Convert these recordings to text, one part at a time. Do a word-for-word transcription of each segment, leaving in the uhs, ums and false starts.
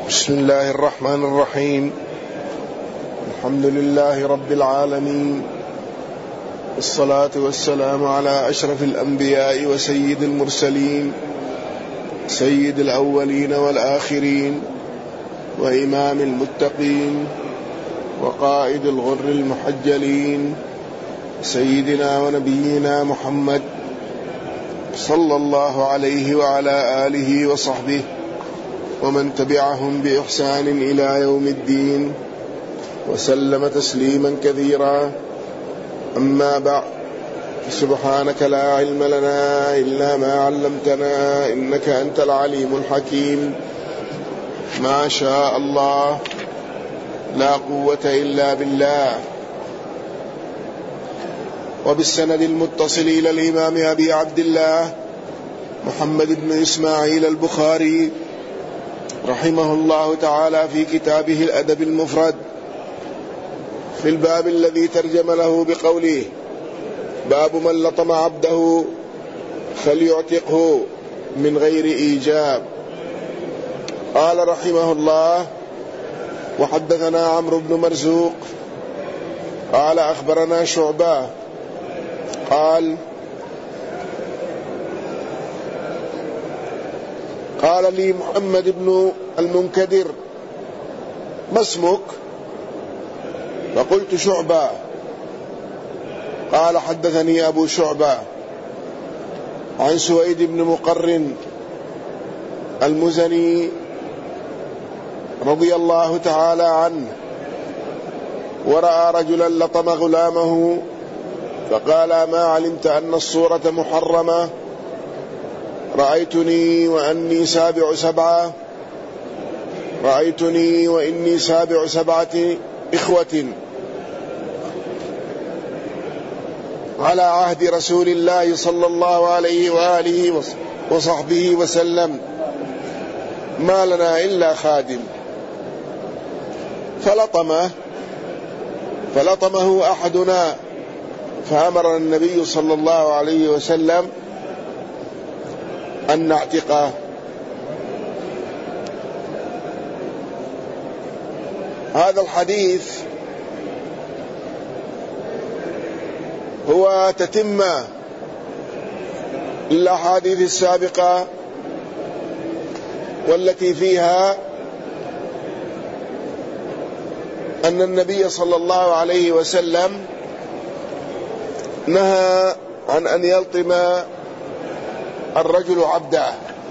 بسم الله الرحمن الرحيم. الحمد لله رب العالمين، والصلاة والسلام على أشرف الأنبياء وسيد المرسلين، سيد الأولين والآخرين، وإمام المتقين، وقائد الغر المحجلين، سيدنا ونبينا محمد صلى الله عليه وعلى آله وصحبه ومن تبعهم بإحسان إلى يوم الدين، وسلم تسليما كثيرا. أما بعد، سبحانك لا علم لنا إلا ما علمتنا إنك أنت العليم الحكيم. ما شاء الله، لا قوة إلا بالله. وبالسند المتصل إلى الإمام أبي عبد الله محمد بن إسماعيل البخاري رحمه الله تعالى في كتابه الأدب المفرد في الباب الذي ترجم له بقوله: باب من لطم عبده فليعتقه من غير إيجاب. قال رحمه الله: وحدثنا عمرو بن مرزوق قال أخبرنا شعبة قال قال لي محمد بن المنكدر: ما اسمك؟ فقلت: شعبة. قال: حدثني أبو شعبة عن سويد بن مقرن المزني رضي الله تعالى عنه، ورأى رجلا لطم غلامه فقال: ما علمت أن الصورة محرمة؟ رأيتني وأني سابع سبعة رأيتني وإني سابع سبعة إخوة على عهد رسول الله صلى الله عليه وآله وصحبه وسلم، ما لنا إلا خادم. فلطمه فلطمه أحدنا، فأمر النبي صلى الله عليه وسلم أن نعتقه. هذا الحديث هو تتمة للأحاديث السابقة، والتي فيها أن النبي صلى الله عليه وسلم نهى عن أن يلطم الرجل عبده،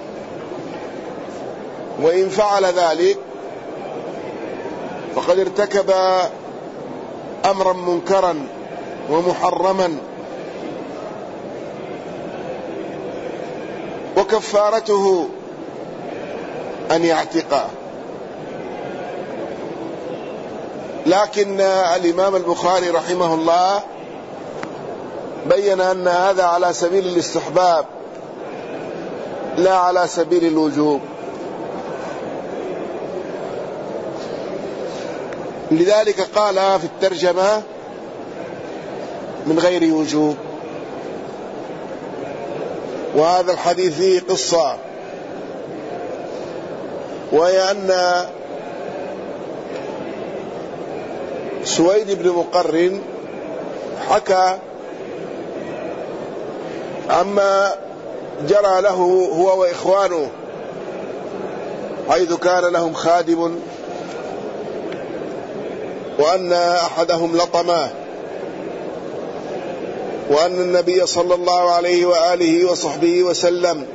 وإن فعل ذلك فقد ارتكب أمرا منكرا ومحرما، وكفارته أن يعتقه. لكن الإمام البخاري رحمه الله بين أن هذا على سبيل الاستحباب لا على سبيل الوجوب، لذلك قال في الترجمة: من غير وجوب. وهذا الحديث فيه قصة، وهي أن سويد بن مقرن حكى عما جرى له هو وإخوانه، حيث كان لهم خادم وأن أحدهم لطمه، وأن النبي صلى الله عليه وآله وصحبه وسلم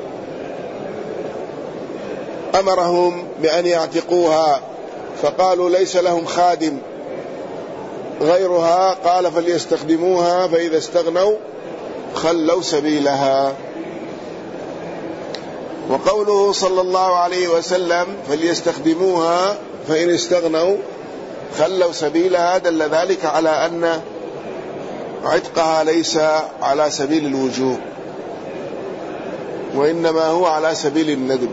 أمرهم بأن يعتقوها، فقالوا ليس لهم خادم غيرها، قال: فليستخدموها، فإذا استغنوا خلوا سبيلها. وقوله صلى الله عليه وسلم: فليستخدموها فإن استغنوا خلوا سبيلها، دل ذلك على أن عتقها ليس على سبيل الوجوب، وإنما هو على سبيل الندب.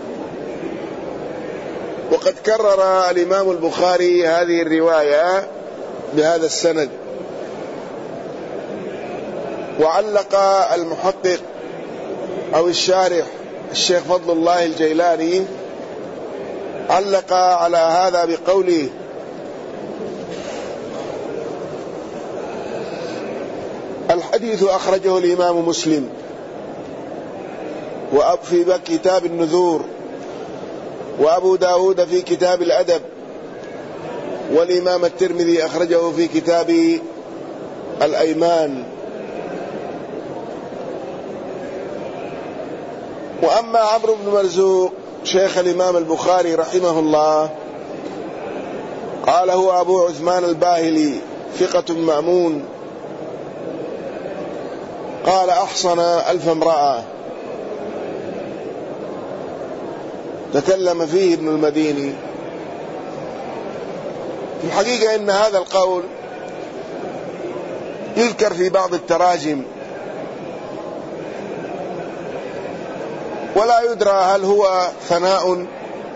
وقد كرر الإمام البخاري هذه الرواية بهذا السند. وعلق المحقق أو الشارح الشيخ فضل الله الجيلاني علق على هذا بقوله: الحديث أخرجه الإمام مسلم في كتاب النذور، وأبو داود في كتاب الأدب، والإمام الترمذي أخرجه في كتاب الأيمان. وأما عمرو بن مرزوق شيخ الإمام البخاري رحمه الله قال: هو أبو عثمان الباهلي ثقة مأمون، قال: أحصن ألف امرأة. تكلم فيه ابن المديني. في الحقيقة إن هذا القول يذكر في بعض التراجم، ولا يدرى هل هو ثناء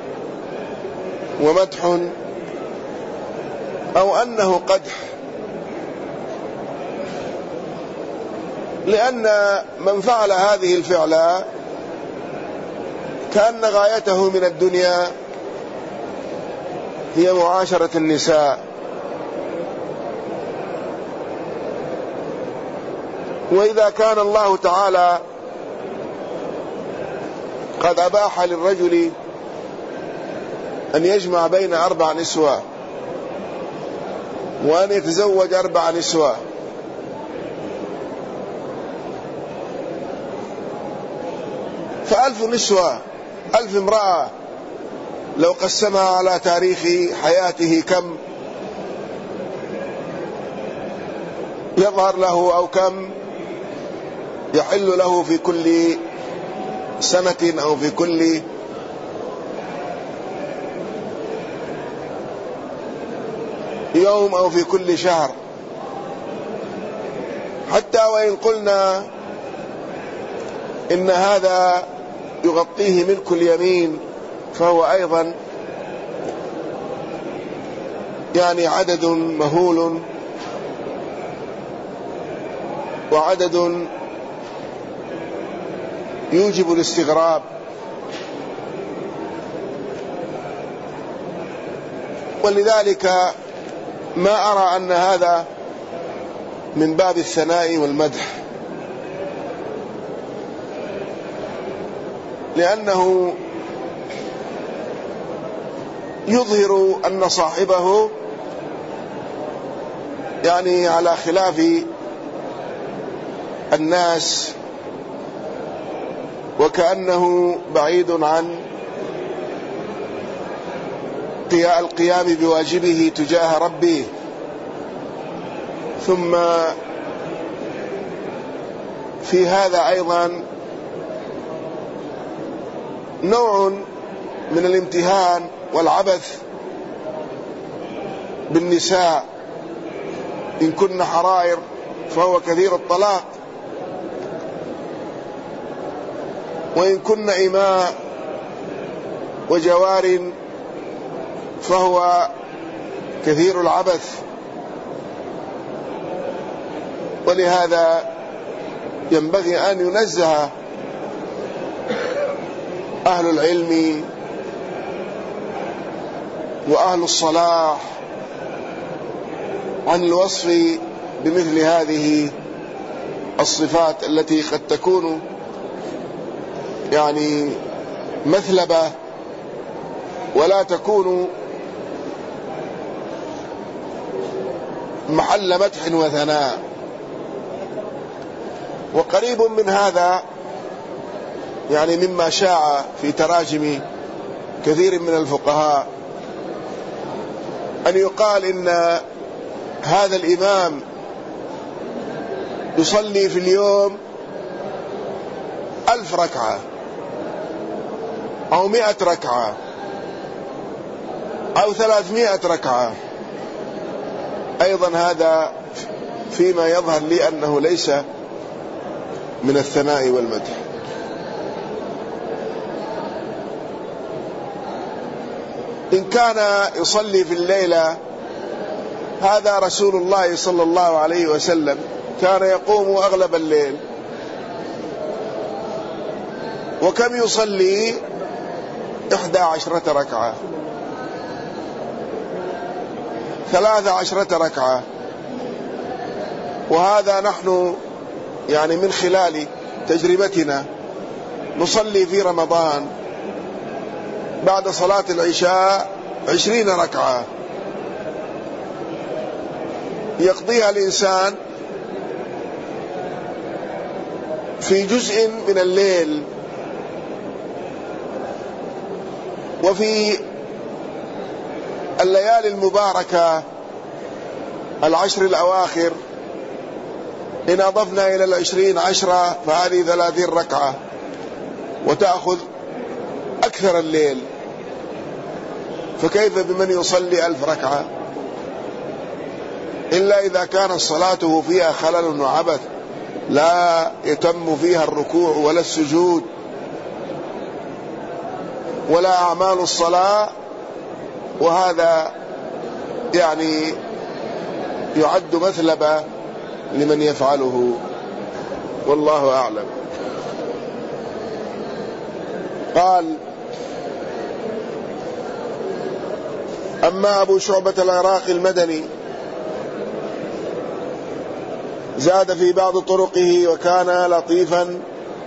ومدح أو أنه قدح، لأن من فعل هذه الفعلة كأن غايته من الدنيا هي معاشرة النساء، وإذا كان الله تعالى قد أباح للرجل أن يجمع بين أربع نسوة وأن يتزوج أربع نسوة، فألف نسوة ألف امرأة لو قسمها على تاريخ حياته كم يظهر له أو كم يحل له في كل سنة أو في كل يوم أو في كل شهر. حتى وإن قلنا إن هذا يغطيه ملك اليمين، فهو أيضا يعني عدد مهول وعدد يوجب الاستغراب. ولذلك ما أرى أن هذا من باب الثناء والمدح، لأنه يظهر أن صاحبه يعني على خلاف الناس، وكأنه بعيد عن القيام بواجبه تجاه ربه. ثم في هذا أيضا نوع من الامتهان والعبث بالنساء، إن كن حرائر فهو كثير الطلاق، وإن كن إماء وجوار فهو كثير العبث. ولهذا ينبغي أن ينزه أهل العلم وأهل الصلاح عن الوصف بمثل هذه الصفات التي قد تكون يعني مثلبة ولا تكون محل مدح وثناء. وقريب من هذا يعني مما شاع في تراجم كثير من الفقهاء أن يقال إن هذا الإمام يصلي في اليوم ألف ركعة أو مئة ركعة أو ثلاثمائة ركعة. أيضا هذا فيما يظهر لي أنه ليس من الثناء والمدح. إن كان يصلي في الليلة، هذا رسول الله صلى الله عليه وسلم كان يقوم أغلب الليل، وكم يصلي إحدى عشرة ركعة. ثلاث عشرة ركعة. وهذا نحن يعني من خلال تجربتنا نصلي في رمضان بعد صلاة العشاء عشرين ركعة يقضيها الإنسان في جزء من الليل، وفي الليالي المباركة العشر الأواخر إن أضفنا إلى العشرين عشرة فهذه ثلاثين ركعة وتأخذ أكثر الليل، فكيف بمن يصلي ألف ركعة؟ إلا إذا كانت صلاته فيها خلل وعبث لا يتم فيها الركوع ولا السجود ولا أعمال الصلاة، وهذا يعني يعد مثلبة لمن يفعله، والله أعلم. قال: أما أبو شعبة العراقي المدني زاد في بعض طرقه وكان لطيفا،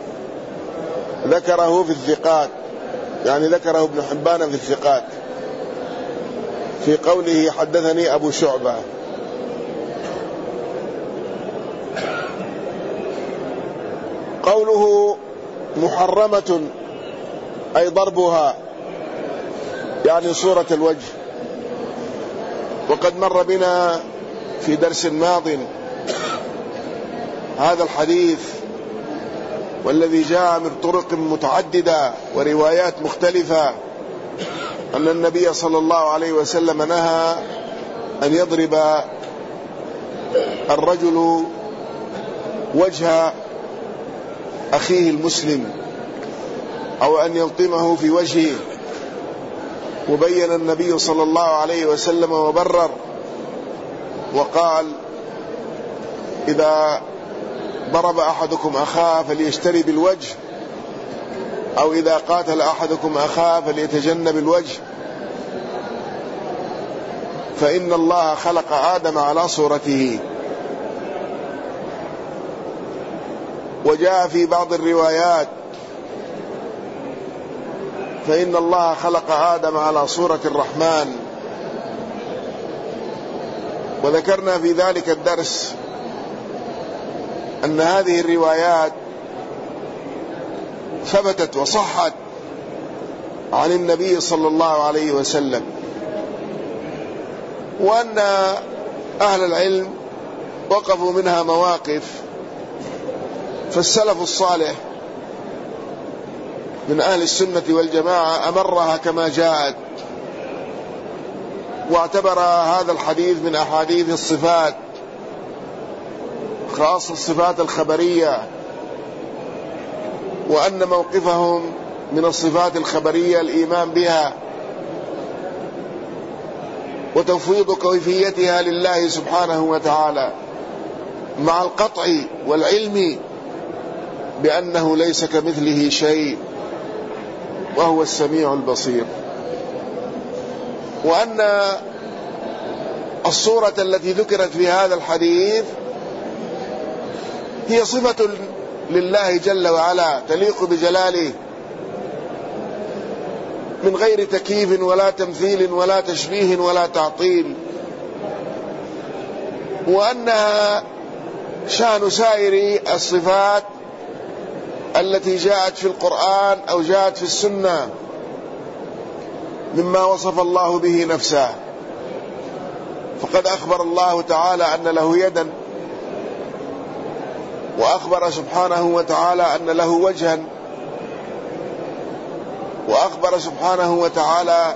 ذكره في الثقات، يعني ذكره ابن حبان في الثقات في قوله حدثني أبو شعبة. قوله محرمة أي ضربها، يعني صورة الوجه، وقد مر بنا في درس ماض هذا الحديث، والذي جاء من طرق متعددة وروايات مختلفة أن النبي صلى الله عليه وسلم نهى أن يضرب الرجل وجه أخيه المسلم أو أن يلطمه في وجهه، وبين النبي صلى الله عليه وسلم وبرر وقال: إذا ضرب أحدكم أخاه فليشتري بالوجه، أو إذا قاتل أحدكم أخاه فليتجنب الوجه، فإن الله خلق آدم على صورته. وجاء في بعض الروايات: فإن الله خلق آدم على صورة الرحمن. وذكرنا في ذلك الدرس أن هذه الروايات ثبتت وصحت عن النبي صلى الله عليه وسلم، وأن أهل العلم وقفوا منها مواقف، فالسلف الصالح من أهل السنة والجماعة أمرها كما جاءت، واعتبر هذا الحديث من أحاديث الصفات، خاصة الصفات الخبرية، وأن موقفهم من الصفات الخبرية الإيمان بها وتفويض كيفيتها لله سبحانه وتعالى، مع القطع والعلم بأنه ليس كمثله شيء وهو السميع البصير، وأن الصورة التي ذكرت في هذا الحديث هي صفة لله جل وعلا تليق بجلاله من غير تكييف ولا تمثيل ولا تشبيه ولا تعطيل، وأنها شأن سائر الصفات التي جاءت في القرآن أو جاءت في السنة مما وصف الله به نفسه. فقد أخبر الله تعالى أن له يدا، وأخبر سبحانه وتعالى أن له وجها، وأخبر سبحانه وتعالى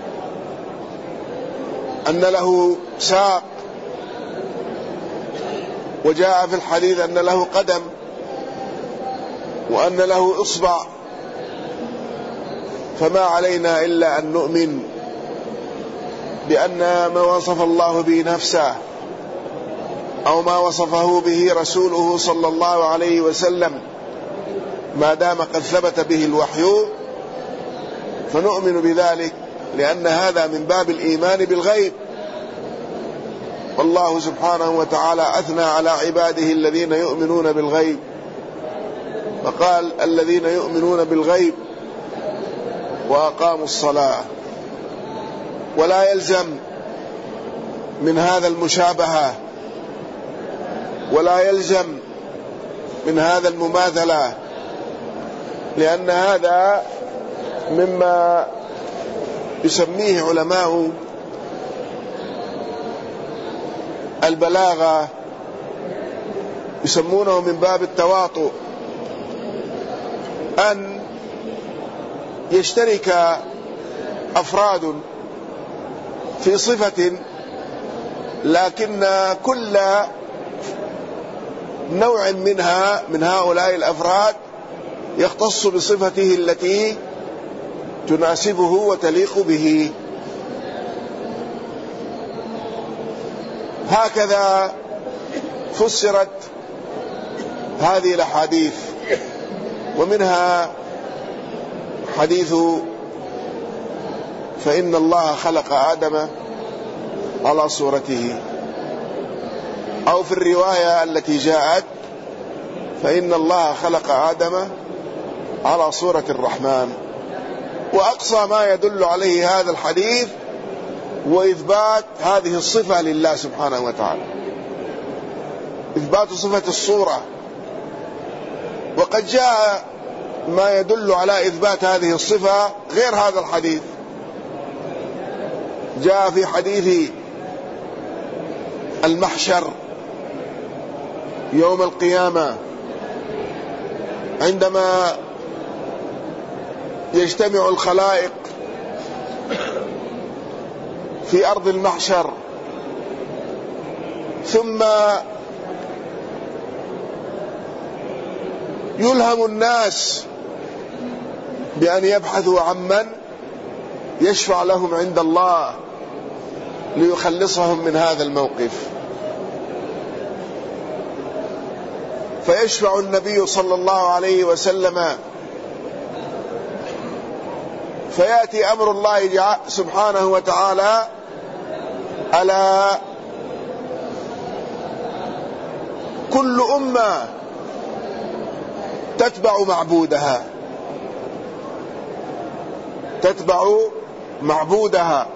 أن له ساق، وجاء في الحديث أن له قدم، وأن له إصبع. فما علينا إلا أن نؤمن بأن ما وصف الله به نفسه أو ما وصفه به رسوله صلى الله عليه وسلم ما دام قد ثبت به الوحي فنؤمن بذلك، لأن هذا من باب الإيمان بالغيب، والله سبحانه وتعالى أثنى على عباده الذين يؤمنون بالغيب، فقال الذين يؤمنون بالغيب وأقاموا الصلاة. ولا يلزم من هذا المشابهة، ولا يلزم من هذا المماثلة، لأن هذا مما يسميه علماء البلاغة، يسمونه من باب التواطؤ، أن يشترك أفراد في صفة، لكن كل نوع منها من هؤلاء الأفراد يختص بصفته التي تناسبه وتليق به. هكذا فسرت هذه الأحاديث، ومنها حديث فإن الله خلق آدم على صورته، أو في الرواية التي جاءت فإن الله خلق آدم على صورة الرحمن. وأقصى ما يدل عليه هذا الحديث وإثبات هذه الصفة لله سبحانه وتعالى، إثبات صفة الصورة. وقد جاء ما يدل على إثبات هذه الصفة غير هذا الحديث. جاء في حديث المحشر يوم القيامة، عندما يجتمع الخلائق في أرض المحشر، ثم يلهم الناس بأن يبحثوا عمن يشفع لهم عند الله ليخلصهم من هذا الموقف. فيشفع النبي صلى الله عليه وسلم، فيأتي أمر الله سبحانه وتعالى على كل أمة تتبع معبودها، تتبع معبودها.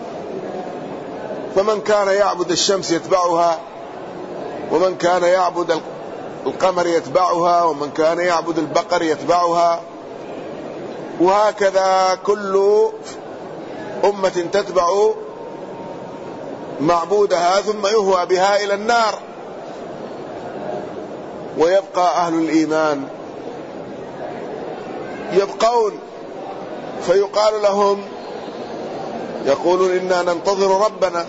فمن كان يعبد الشمس يتبعها، ومن كان يعبد القمر يتبعها، ومن كان يعبد البقر يتبعها، وهكذا كل أمة تتبع معبودها، ثم يهوى بها إلى النار، ويبقى أهل الإيمان يبقون، فيقال لهم، يقولون إنا ننتظر ربنا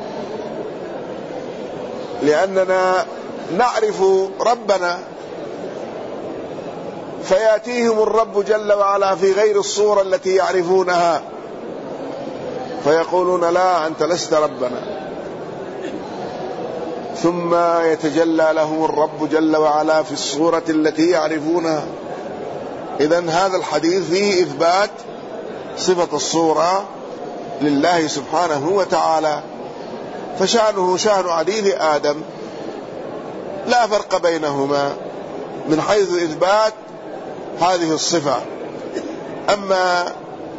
لأننا نعرف ربنا، فيأتيهم الرب جل وعلا في غير الصورة التي يعرفونها، فيقولون لا أنت لست ربنا، ثم يتجلى لهم الرب جل وعلا في الصورة التي يعرفونها. إذن هذا الحديث فيه إثبات صفة الصورة لله سبحانه وتعالى، فشأنه شأن حديث آدم لا فرق بينهما من حيث إثبات هذه الصفة. أما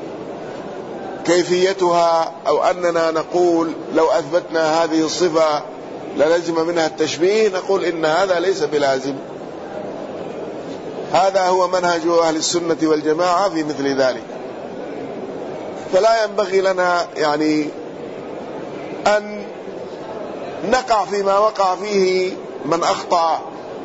كيفيتها، أو أننا نقول لو أثبتنا هذه الصفة للزم منها التشبيه، نقول إن هذا ليس بلازم. هذا هو منهج أهل السنة والجماعة في مثل ذلك. فلا ينبغي لنا يعني أن نقع فيما وقع فيه من أخطأ،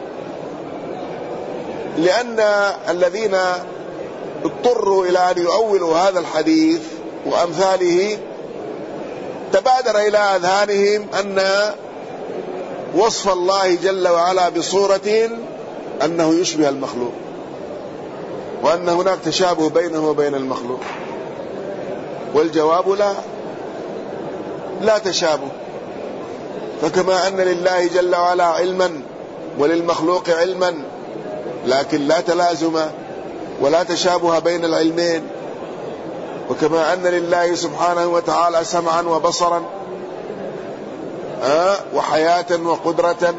لأن الذين اضطروا إلى أن يؤولوا هذا الحديث وأمثاله تبادر إلى أذهانهم أن وصف الله جل وعلا بصورة أنه يشبه المخلوق، وأن هناك تشابه بينه وبين المخلوق. والجواب لا، لا تشابه. فكما أن لله جل وعلا علما وللمخلوق علما، لكن لا تلازم ولا تشابه بين العلمين، وكما أن لله سبحانه وتعالى سمعا وبصرا، وحياة وقدرة،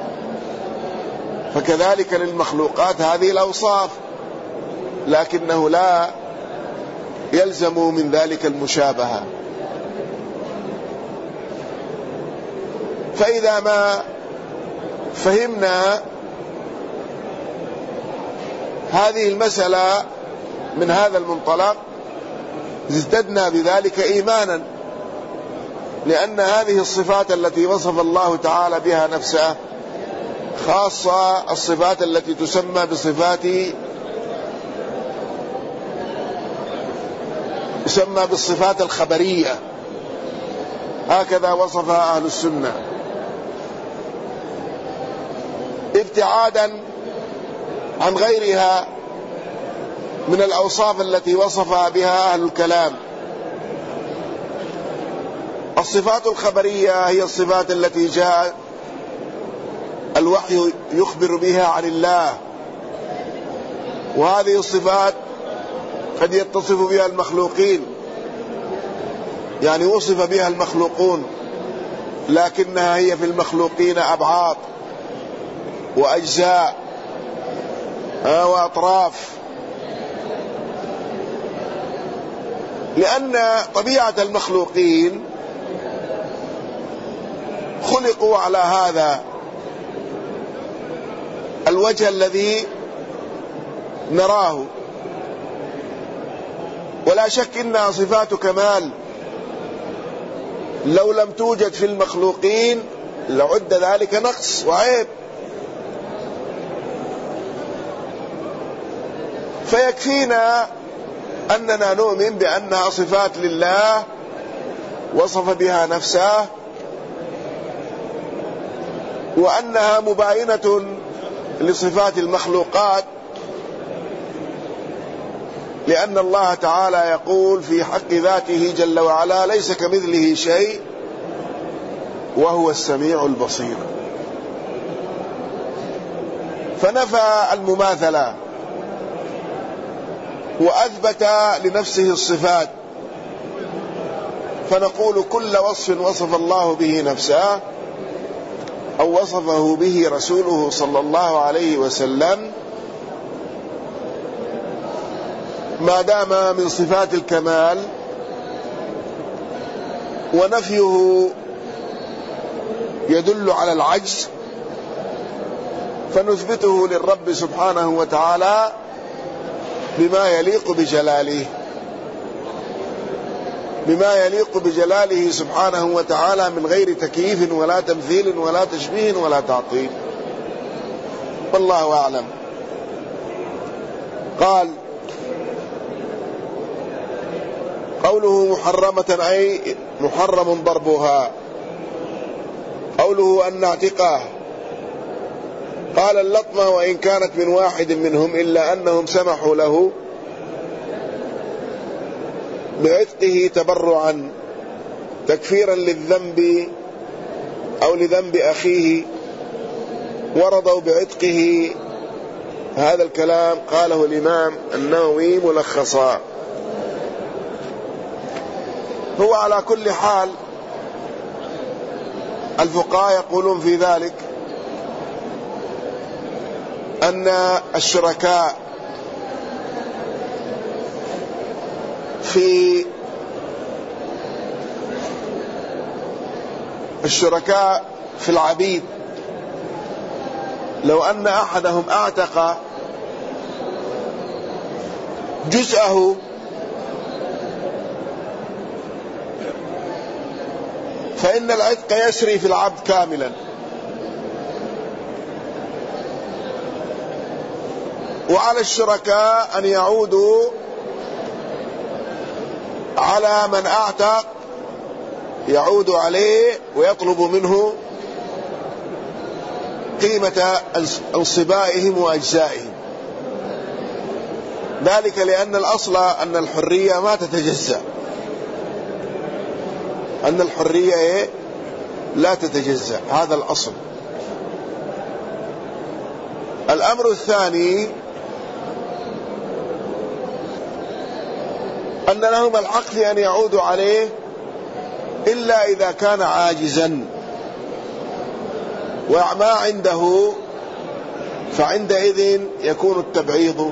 فكذلك للمخلوقات هذه الأوصاف، لكنه لا يلزم من ذلك المشابهة. فإذا ما فهمنا هذه المسألة من هذا المنطلق ازددنا بذلك إيمانا، لأن هذه الصفات التي وصف الله تعالى بها نفسه خاصة الصفات التي تسمى بصفات يسمى بالصفات الخبرية، هكذا وصفها أهل السنة، ابتعادا عن غيرها من الأوصاف التي وصفها بها أهل الكلام. الصفات الخبرية هي الصفات التي جاء الوحي يخبر بها عن الله، وهذه الصفات قد يتصف بها المخلوقين، يعني وصف بها المخلوقون، لكنها هي في المخلوقين أبعاد وأجزاء وأطراف، لأن طبيعة المخلوقين خلقوا على هذا الوجه الذي نراه، ولا شك إنها صفات كمال، لو لم توجد في المخلوقين لعد ذلك نقص وعيب. فيكفينا أننا نؤمن بأنها صفات لله وصف بها نفسه، وأنها مباينة لصفات المخلوقات، لأن الله تعالى يقول في حق ذاته جل وعلا: ليس كمثله شيء وهو السميع البصير. فنفى المماثلة وأثبت لنفسه الصفات، فنقول كل وصف وصف الله به نفسه أو وصفه به رسوله صلى الله عليه وسلم ما دام من صفات الكمال، ونفيه يدل على العجز، فنثبته للرب سبحانه وتعالى بما يليق بجلاله بما يليق بجلاله سبحانه وتعالى من غير تكييف ولا تمثيل ولا تشبيه ولا تعطيل، والله أعلم. قال: قوله محرمة أي محرم ضربها. قوله أن نعتقه، قال: اللطمة وإن كانت من واحد منهم إلا أنهم سمحوا له بعتقه تبرعا تكفيرا للذنب أو لذنب أخيه، ورضوا بعتقه. هذا الكلام قاله الإمام النووي ملخصا. هو على كل حال الفقهاء يقولون في ذلك أن الشركاء في الشركاء في العبيد، لو أن أحدهم أعتق جزءه فإن العتق يسري في العبد كاملا، وعلى الشركاء أن يعودوا على من أعتق، يعودوا عليه ويطلبوا منه قيمة انصبائهم وأجزائهم، ذلك لأن الأصل أن الحرية ما تتجزأ، أن الحرية لا تتجزأ، هذا الأصل. الأمر الثاني أن لهم الحق في أن يعودوا عليه إلا إذا كان عاجزا، وما عنده فعندئذ يكون التبعيض،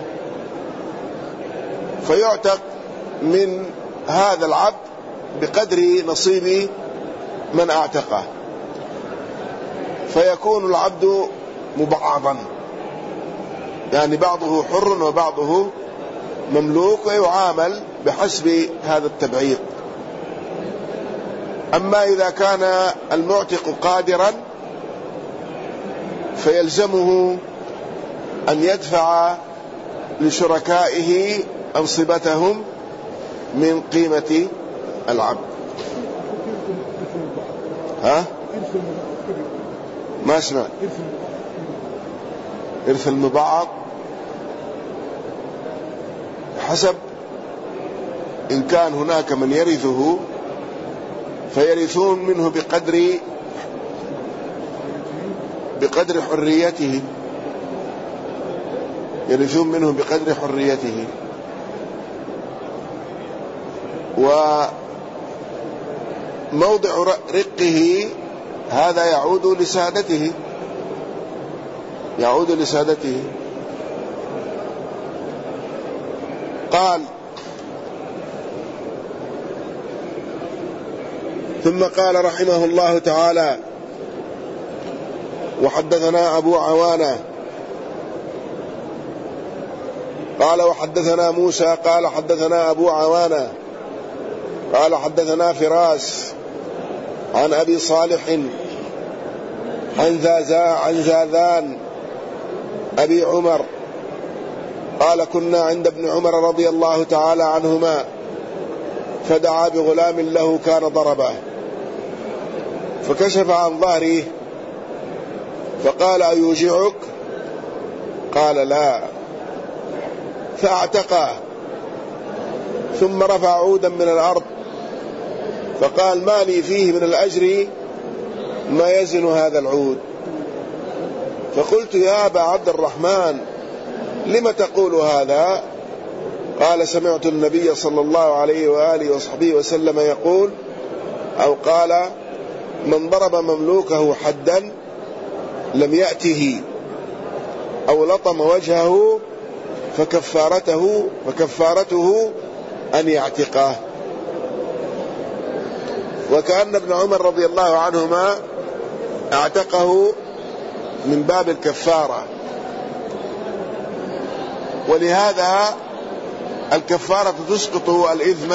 فيعتق من هذا العبد بقدر نصيب من اعتقه، فيكون العبد مبعضا، يعني بعضه حر وبعضه مملوك، ويعامل بحسب هذا التبعيض. أما إذا كان المعتق قادرا فيلزمه أن يدفع لشركائه أنصبتهم من قيمة العبد. ها؟ ما اسمع. إرث المبعض حسب، إن كان هناك من يرثه فيرثون منه بقدر بقدر حريته، يرثون منه بقدر حريته، وموضع رقه هذا يعود لسادته يعود لسادته. قال: ثم قال رحمه الله تعالى: وحدثنا أبو عوانة قال وحدثنا موسى قال حدثنا أبو عوانة قال حدثنا فراس عن أبي صالح عن زازا عن زاذان أبي عمر قال: كنا عند ابن عمر رضي الله تعالى عنهما فدعا بغلام له كان ضربه، فكشف عن ظهره فقال: أيوجعك؟ قال: لا. فاعتقه، ثم رفع عودا من الأرض فقال: ما لي فيه من الأجر ما يزن هذا العود. فقلت: يا أبا عبد الرحمن، لم تقول هذا؟ قال: سمعت النبي صلى الله عليه وآله وصحبه وسلم يقول، أو قال: من ضرب مملوكه حدا لم يأته أو لطم وجهه فكفارته فكفارته أن يعتقه. وكأن ابن عمر رضي الله عنهما اعتقه من باب الكفارة، ولهذا الكفارة تسقط الإثم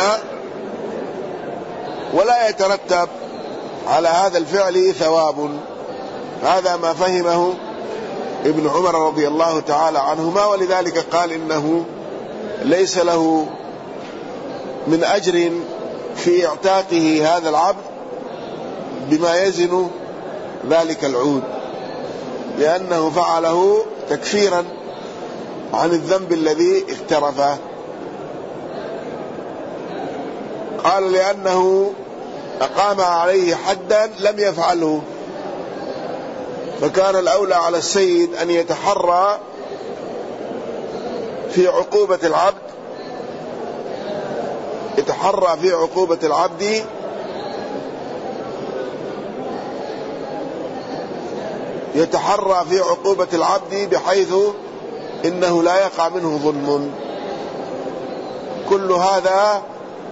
ولا يترتب على هذا الفعل ثواب. هذا ما فهمه ابن عمر رضي الله تعالى عنهما، ولذلك قال إنه ليس له من أجر في اعتاقه هذا العبد بما يزن ذلك العود، لأنه فعله تكفيرا عن الذنب الذي اقترفه. قال: لأنه أقام عليه حدا لم يفعله، فكان الأولى على السيد أن يتحرى في عقوبة العبد يتحرى في عقوبة العبد يتحرى في عقوبة العبد بحيث إنه لا يقع منه ظلم. كل هذا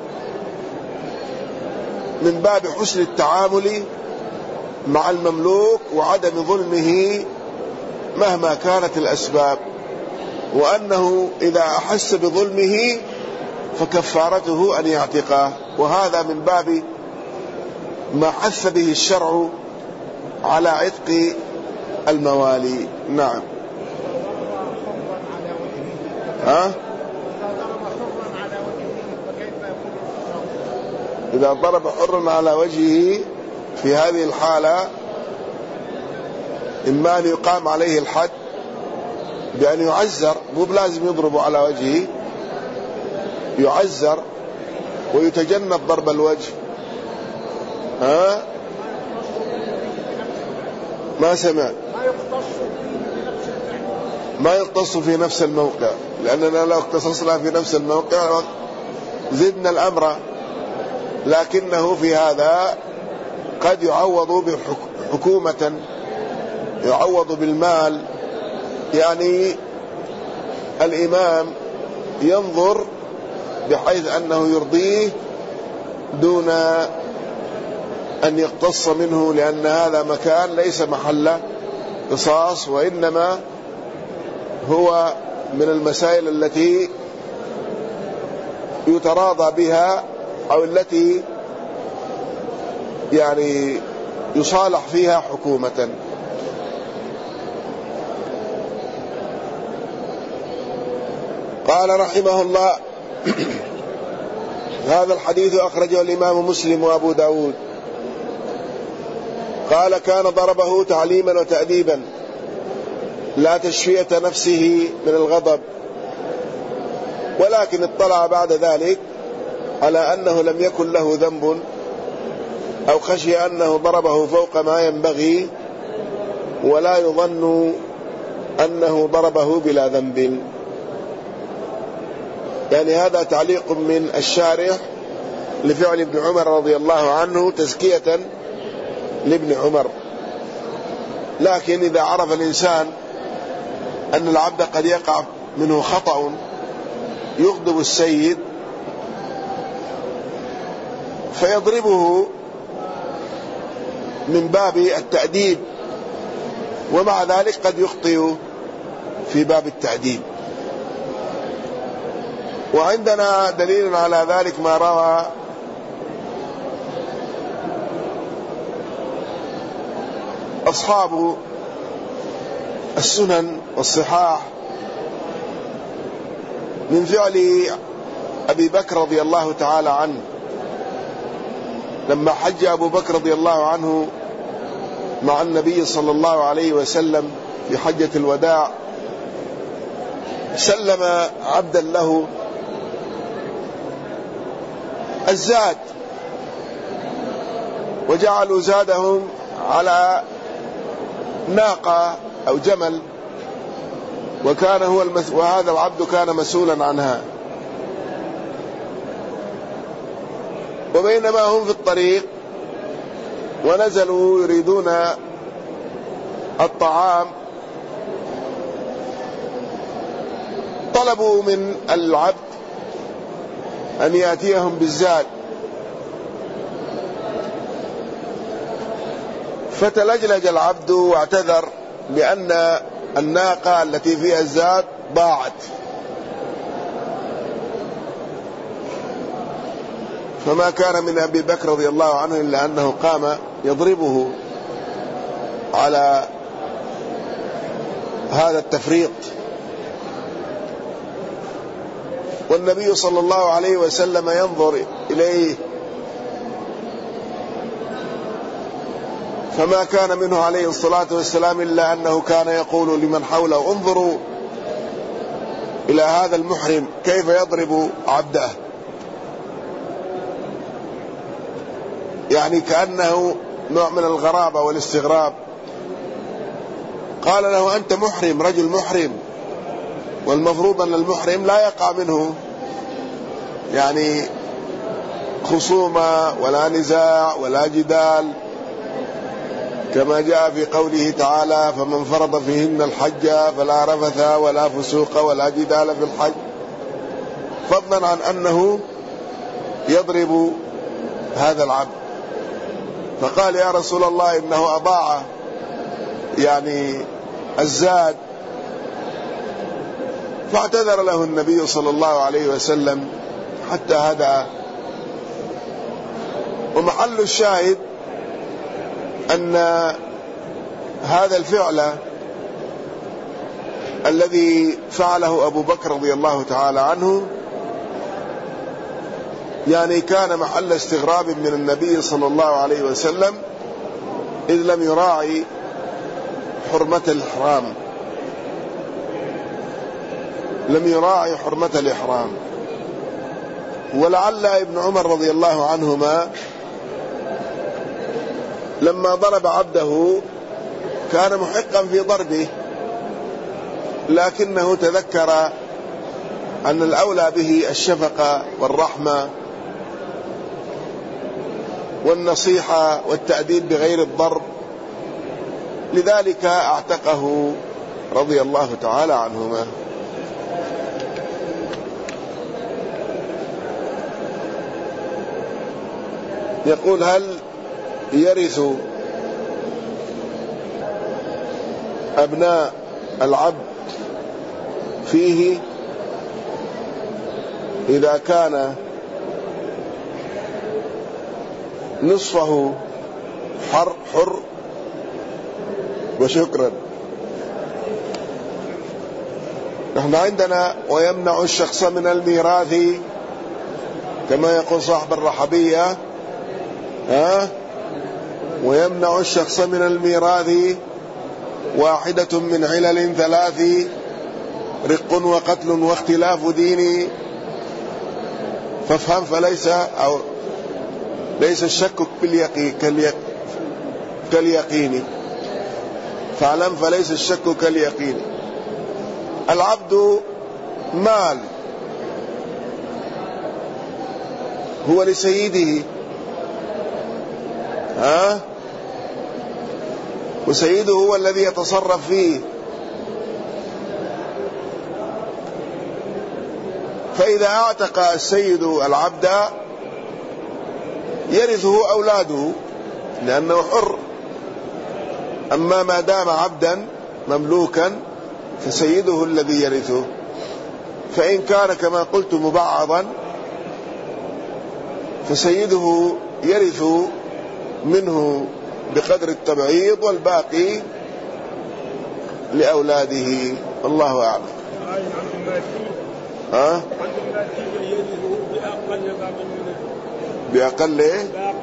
من باب حسن التعامل مع المملوك وعدم ظلمه مهما كانت الأسباب، وأنه إذا أحس بظلمه فكفارته أن يعتقه، وهذا من باب ما حث به الشرع على عتق الموالي. نعم. ها؟ إذا ضرب حرا على وجهه في هذه الحالة إما أن يقام عليه الحد بأن يعزر، مو بلازم يضرب على وجهه، يعزر ويتجنب ضرب الوجه. ها؟ ما سمعت. ما يقتص في نفس الموقع، لأننا لو اقتصصنا في نفس الموقع زدنا الأمر، لكنه في هذا قد يعوض بحكومة يعوض بالمال، يعني الإمام ينظر بحيث أنه يرضيه دون أن يقتص منه، لأن هذا مكان ليس محل قصاص، وإنما هو من المسائل التي يتراضى بها أو التي يعني يصالح فيها حكومة. قال رحمه الله: هذا الحديث أخرجه الإمام مسلم وأبو داود. قال: كان ضربه تعليما وتأديبا لا تشفية نفسه من الغضب، ولكن اطلع بعد ذلك على أنه لم يكن له ذنب، أو خشي أنه ضربه فوق ما ينبغي، ولا يظن أنه ضربه بلا ذنب. يعني هذا تعليق من الشارح لفعل ابن عمر رضي الله عنه تزكية لابن عمر. لكن إذا عرف الإنسان أن العبد قد يقع منه خطأ يغضب السيد فيضربه من باب التأديب، ومع ذلك قد يخطئ في باب التأديب. وعندنا دليل على ذلك ما روى أصحاب السنن والصحاح من فعل أبي بكر رضي الله تعالى عنه، لما حج أبو بكر رضي الله عنه مع النبي صلى الله عليه وسلم في حجة الوداع، سلم عبدا له الزاد، وجعلوا زادهم على ناقة أو جمل، وكان هو المس... وهذا العبد كان مسؤولا عنها. وبينما هم في الطريق ونزلوا يريدون الطعام، طلبوا من العبد أن يأتيهم بالزاد، فتلجلج العبد واعتذر بأن الناقة التي فيها الزاد ضاعت، فما كان من أبي بكر رضي الله عنه إلا أنه قام يضربه على هذا التفريط. والنبي صلى الله عليه وسلم ينظر إليه، فما كان منه عليه الصلاة والسلام إلا أنه كان يقول لمن حوله: انظروا إلى هذا المحرم كيف يضرب عبده، يعني كأنه نوع من الغرابة والاستغراب. قال له: أنت محرم، رجل محرم، والمفروض أن المحرم لا يقع منه يعني خصومة ولا نزاع ولا جدال، كما جاء في قوله تعالى: فمن فرض فيهن الحج فلا رفث ولا فسوق ولا جدال في الحج، فضلا عن أنه يضرب هذا العبد. فقال: يا رسول الله، إنه أضاع يعني الزاد. فاعتذر له النبي صلى الله عليه وسلم حتى هدأ. ومحل الشاهد أن هذا الفعل الذي فعله أبو بكر رضي الله تعالى عنه يعني كان محل استغراب من النبي صلى الله عليه وسلم، إذ لم يراعي حرمة الإحرام، لم يراعي حرمة الإحرام. ولعل ابن عمر رضي الله عنهما لما ضرب عبده كان محقا في ضربه، لكنه تذكر أن الأولى به الشفقة والرحمة والنصيحة والتأديب بغير الضرب، لذلك اعتقه رضي الله تعالى عنهما. يقول: هل يرث أبناء العبد فيه إذا كان نصفه حر حر؟ وشكرا. نحن عندنا ويمنع الشخص من الميراث كما يقول صاحب الرحبية، ها ويمنع الشخص من الميراث واحدة من علل ثلاث: رق وقتل واختلاف دين. فافهم فليس أو ليس الشك باليقين كاليقين، فاعلم فليس الشك كاليقين. العبد مال هو لسيده، ها وسيده هو الذي يتصرف فيه. فإذا اعتق السيد العبد يرثه أولاده لأنه حر. أما ما دام عبدا مملوكا فسيده الذي يرثه. فإن كان كما قلت مبعضا فسيده يرث منه بقدر التبعيض والباقي لأولاده. الله أعلم. ها؟ بأقل إيه؟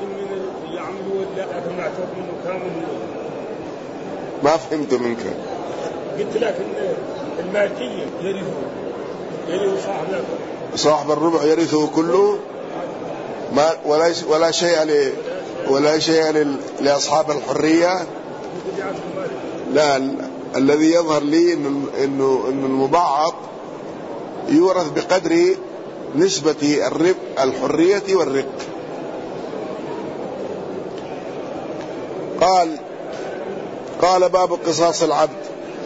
ما فهمت منك. قلت لك المالكية يرثه يرثه صاحب صاحب الربع يرثه كله، ما ولا ولا شيء ل ولا شيء لأصحاب الحرية. لا، الذي يظهر لي إنه إنه إنه المبعض يورث بقدر نسبة الرق الحرية والرق. قال قال باب قصاص العبد.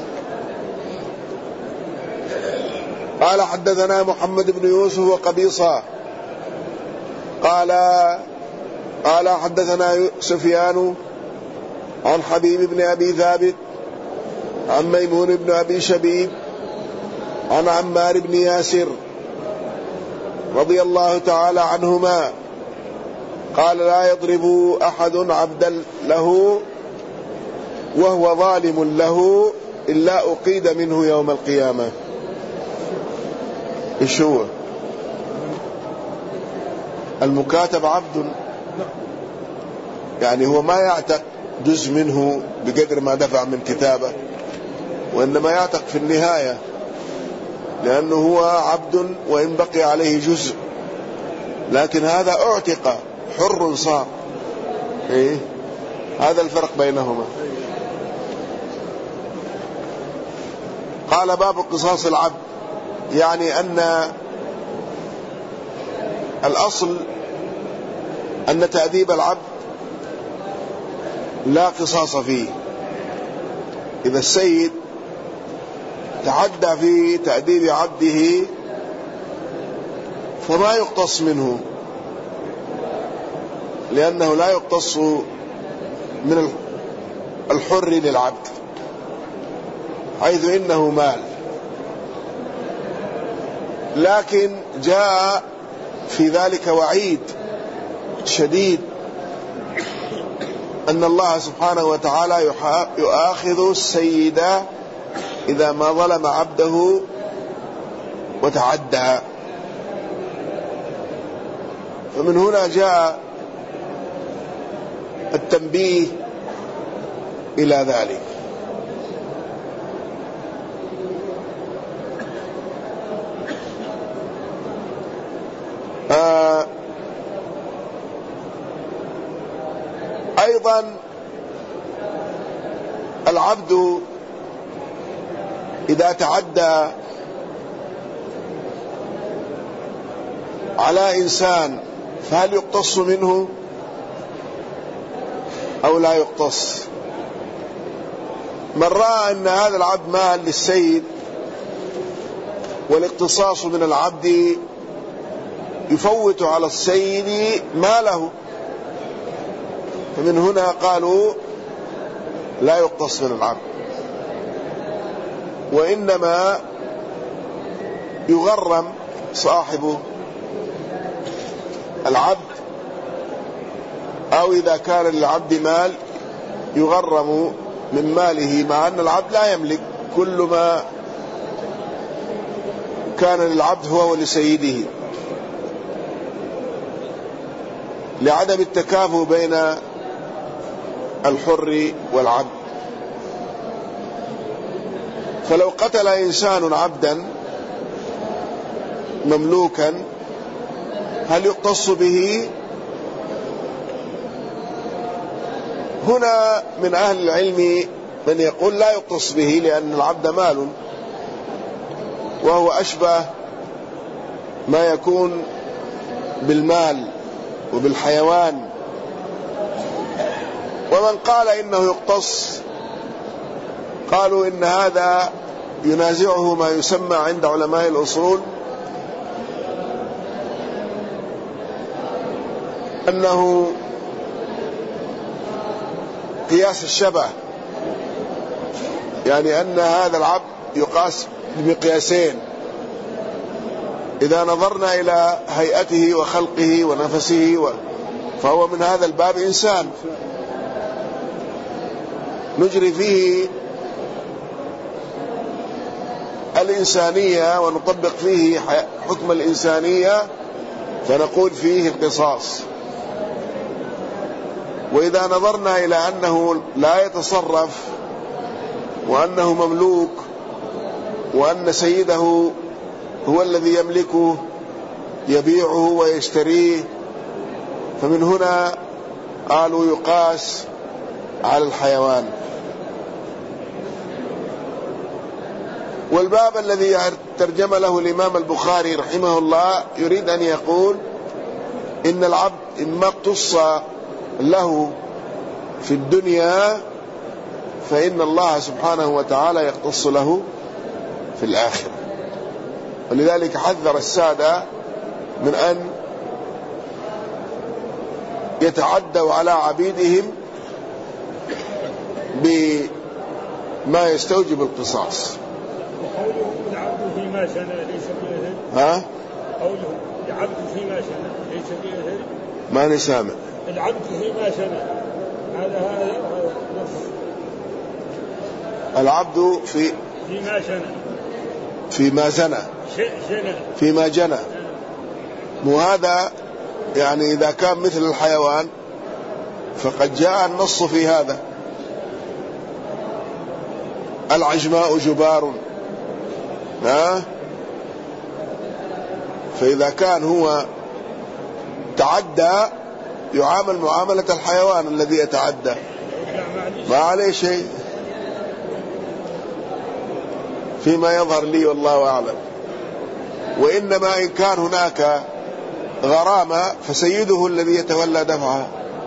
قال: حدثنا محمد بن يوسف وقبيصة قال قال حدثنا سفيان عن حبيب بن أبي ثابت عن ميمون بن أبي شبيب عن عمار بن ياسر رضي الله تعالى عنهما قال: لا يضرب أحد عبدا له وهو ظالم له إلا أقيد منه يوم القيامة. إيش هو المكاتب؟ عبد، يعني هو ما يعتق جزء منه بقدر ما دفع من كتابه، وإنما يعتق في النهاية لأنه هو عبد وإن بقي عليه جزء، لكن هذا اعتق حر صار. إيه؟ هذا الفرق بينهما. قال: باب قصاص العبد، يعني أن الأصل أن تأديب العبد لا قصاص فيه. إذا السيد تعدى في تأديب عبده فما يقتص منه، لأنه لا يقتص من الحر للعبد حيث إنه مال. لكن جاء في ذلك وعيد شديد أن الله سبحانه وتعالى يؤاخذ السيد إذا ما ظلم عبده وتعدى. فمن هنا جاء التنبيه إلى ذلك. آه أيضا العبد إذا تعدى على إنسان فهل يقتص منه أو لا يقتص؟ من رأى أن هذا العبد مال للسيد والاقتصاص من العبد يفوت على السيد ماله، فمن هنا قالوا لا يقتص من العبد، وإنما يغرم صاحب العبد، أو إذا كان للعبد مال يغرم من ماله، مع أن العبد لا يملك، كل ما كان للعبد هو ولسيده، لعدم التكافؤ بين الحر والعبد. فلو قتل إنسان عبدا مملوكا هل يقتص به؟ هنا من أهل العلم من يقول لا يقتص به، لأن العبد مال، وهو أشبه ما يكون بالمال وبالحيوان. ومن قال إنه يقتص قالوا إن هذا ينازعه ما يسمى عند علماء الأصول أنه قياس الشبه، يعني أن هذا العبد يقاس بمقياسين، إذا نظرنا إلى هيئته وخلقه ونفسه فهو من هذا الباب إنسان نجري فيه الإنسانية ونطبق فيه حكم الإنسانية، فنقول فيه القصاص. وإذا نظرنا إلى أنه لا يتصرف وأنه مملوك وأن سيده هو الذي يملكه يبيعه ويشتريه، فمن هنا قالوا يقاس على الحيوان. والباب الذي ترجم له الإمام البخاري رحمه الله يريد أن يقول إن العبد إما اقتص له في الدنيا فإن الله سبحانه وتعالى يقتص له في الآخرة. ولذلك حذر السادة من أن يتعدوا على عبيدهم بما يستوجب القصاص. وقوله العبد فيما سنى ليس بأهل. ها؟ قوله العبد فيما سنى ليس بأهل. ما نسامع. العبد فيما سنى هذا هذا نص. العبد في فيما سنى فيما زنى جنى فيما جنى، مو هذا يعني إذا كان مثل الحيوان فقد جاء النص في هذا. العجماء جبار، ها؟ فإذا كان هو تعدى يعامل معاملة الحيوان الذي يتعدى، ما عليه شيء فيما يظهر لي والله أعلم. وإنما إن كان هناك غرامة فسيده الذي يتولى دفعها.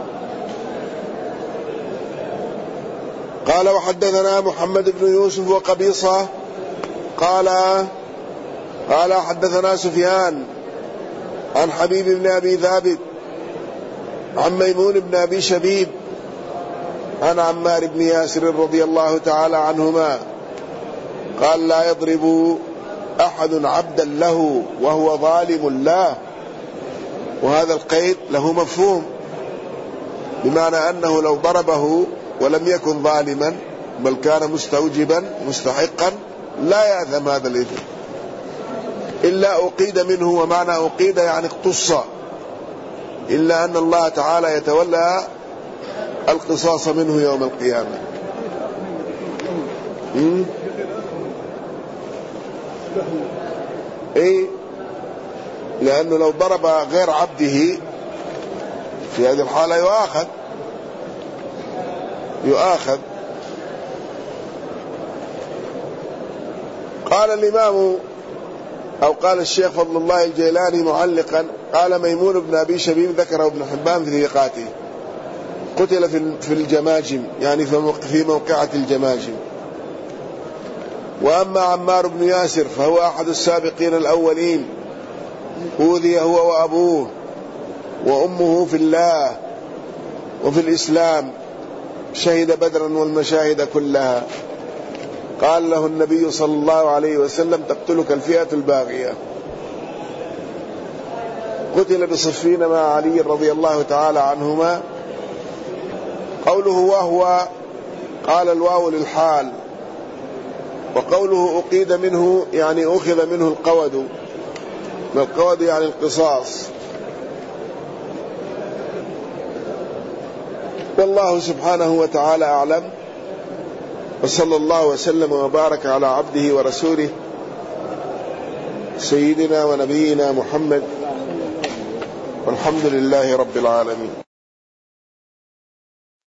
قال وحدثنا محمد بن يوسف وقبيصة قال قال حدثنا سفيان عن حبيب بن أبي ثابت عن ميمون بن أبي شبيب عن عمار بن ياسر رضي الله تعالى عنهما قال لا يضرب أحد عبدا له وهو ظالم له. وهذا القيد له مفهوم، بمعنى أنه لو ضربه ولم يكن ظالما بل كان مستوجبا مستحقا لا يأثم هذا الإثم إلا أقيد منه. ومعنى أقيد يعني اقتص، إلا أن الله تعالى يتولى القصاص منه يوم القيامة. إيه؟ لأنه لو ضرب غير عبده في هذه الحالة يؤاخذ يؤاخذ قال الإمام أو قال الشيخ فضل الله الجيلاني معلقا قال ميمون بن أبي شبيب ذكره ابن حبان في ثقاته قتل في الجماجم، يعني في موقعة الجماجم. وأما عمار بن ياسر فهو أحد السابقين الأولين، أوذي هو وأبوه وأمه في الله وفي الإسلام، شهد بدرا والمشاهد كلها. قال له النبي صلى الله عليه وسلم: تقتلك الفئة الباغية. قتل بصفين مع علي رضي الله تعالى عنهما. قوله وهو، قال الواو للحال، وقوله أقيد منه يعني أخذ منه القود، والقود يعني القصاص. والله سبحانه وتعالى أعلم، وصلى الله وسلم وبارك على عبده ورسوله سيدنا ونبينا محمد، والحمد لله رب العالمين.